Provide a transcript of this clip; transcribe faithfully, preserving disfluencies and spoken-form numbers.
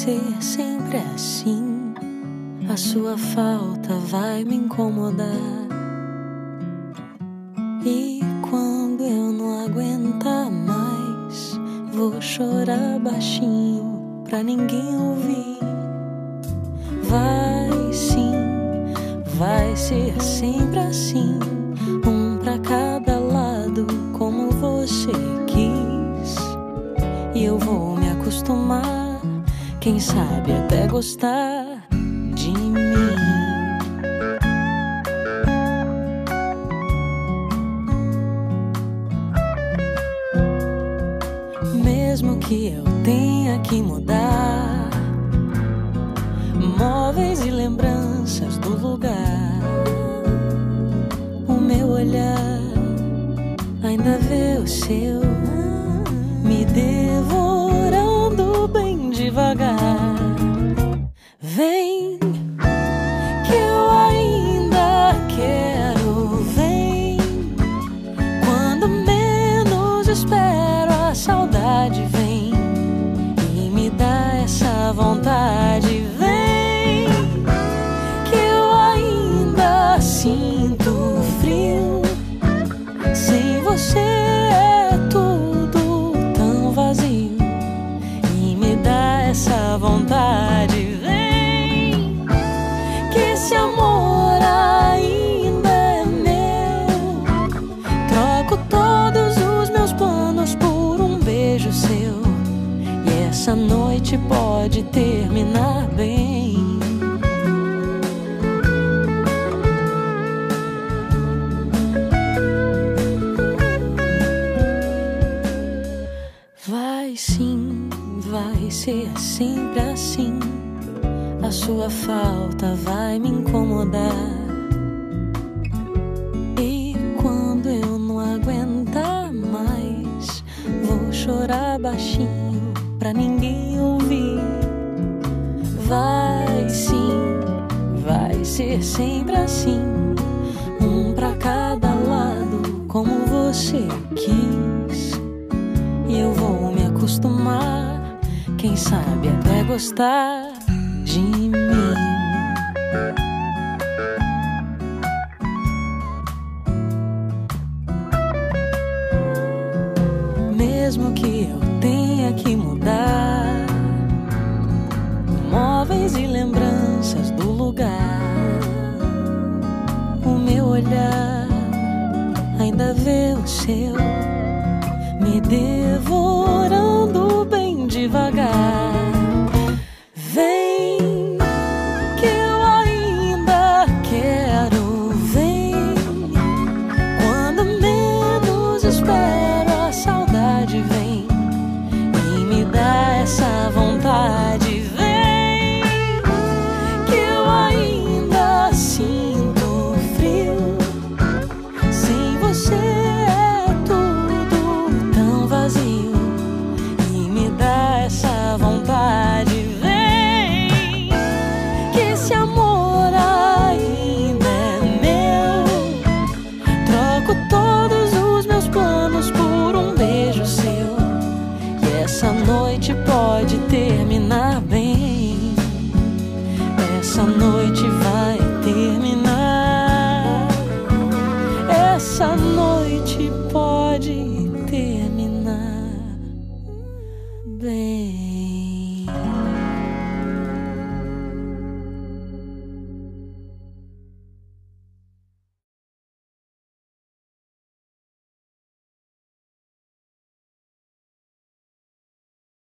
ser sempre assim. A sua falta vai me incomodar. E quando eu não aguentar mais, vou chorar baixinho pra ninguém ouvir. Vai sim, vai ser sempre assim, um pra cada lado, como você quis. E eu vou me acostumar, quem sabe até gostar de mim. Mesmo que eu tenha que mudar móveis e lembranças do lugar, o meu olhar ainda vê o seu me devorando bem devagar. Vem, que eu ainda quero, vem. Quando menos espero, a saudade vem e me dá essa vontade. Vem, que eu ainda sinto frio. Sem você é tudo tão vazio e me dá essa vontade. Vem, que esse amor ainda é meu. Troco todos os meus planos por um beijo seu, e essa noite pode terminar bem. Vai sim, vai ser sempre assim. A sua falta vai me incomodar. E quando eu não aguentar mais, vou chorar baixinho pra ninguém ouvir. Vai sim, vai ser sempre assim, um pra cada lado, como você quis. E eu vou me acostumar, quem sabe até gostar de mim. Mesmo que eu tenha que mudar móveis e lembranças do lugar, o meu olhar ainda vê o seu me devorando bem devagar. Vem, que eu ainda quero, vem. Quando menos espero, a saudade vem e me dá essa vontade. Vem, que eu ainda sinto frio. Sem você é tudo tão vazio e me dá essa vontade. Vem, que esse amor ainda é meu. Troco todos os meus planos por um beijo seu, e essa noite pode terminar bem. Essa noite vai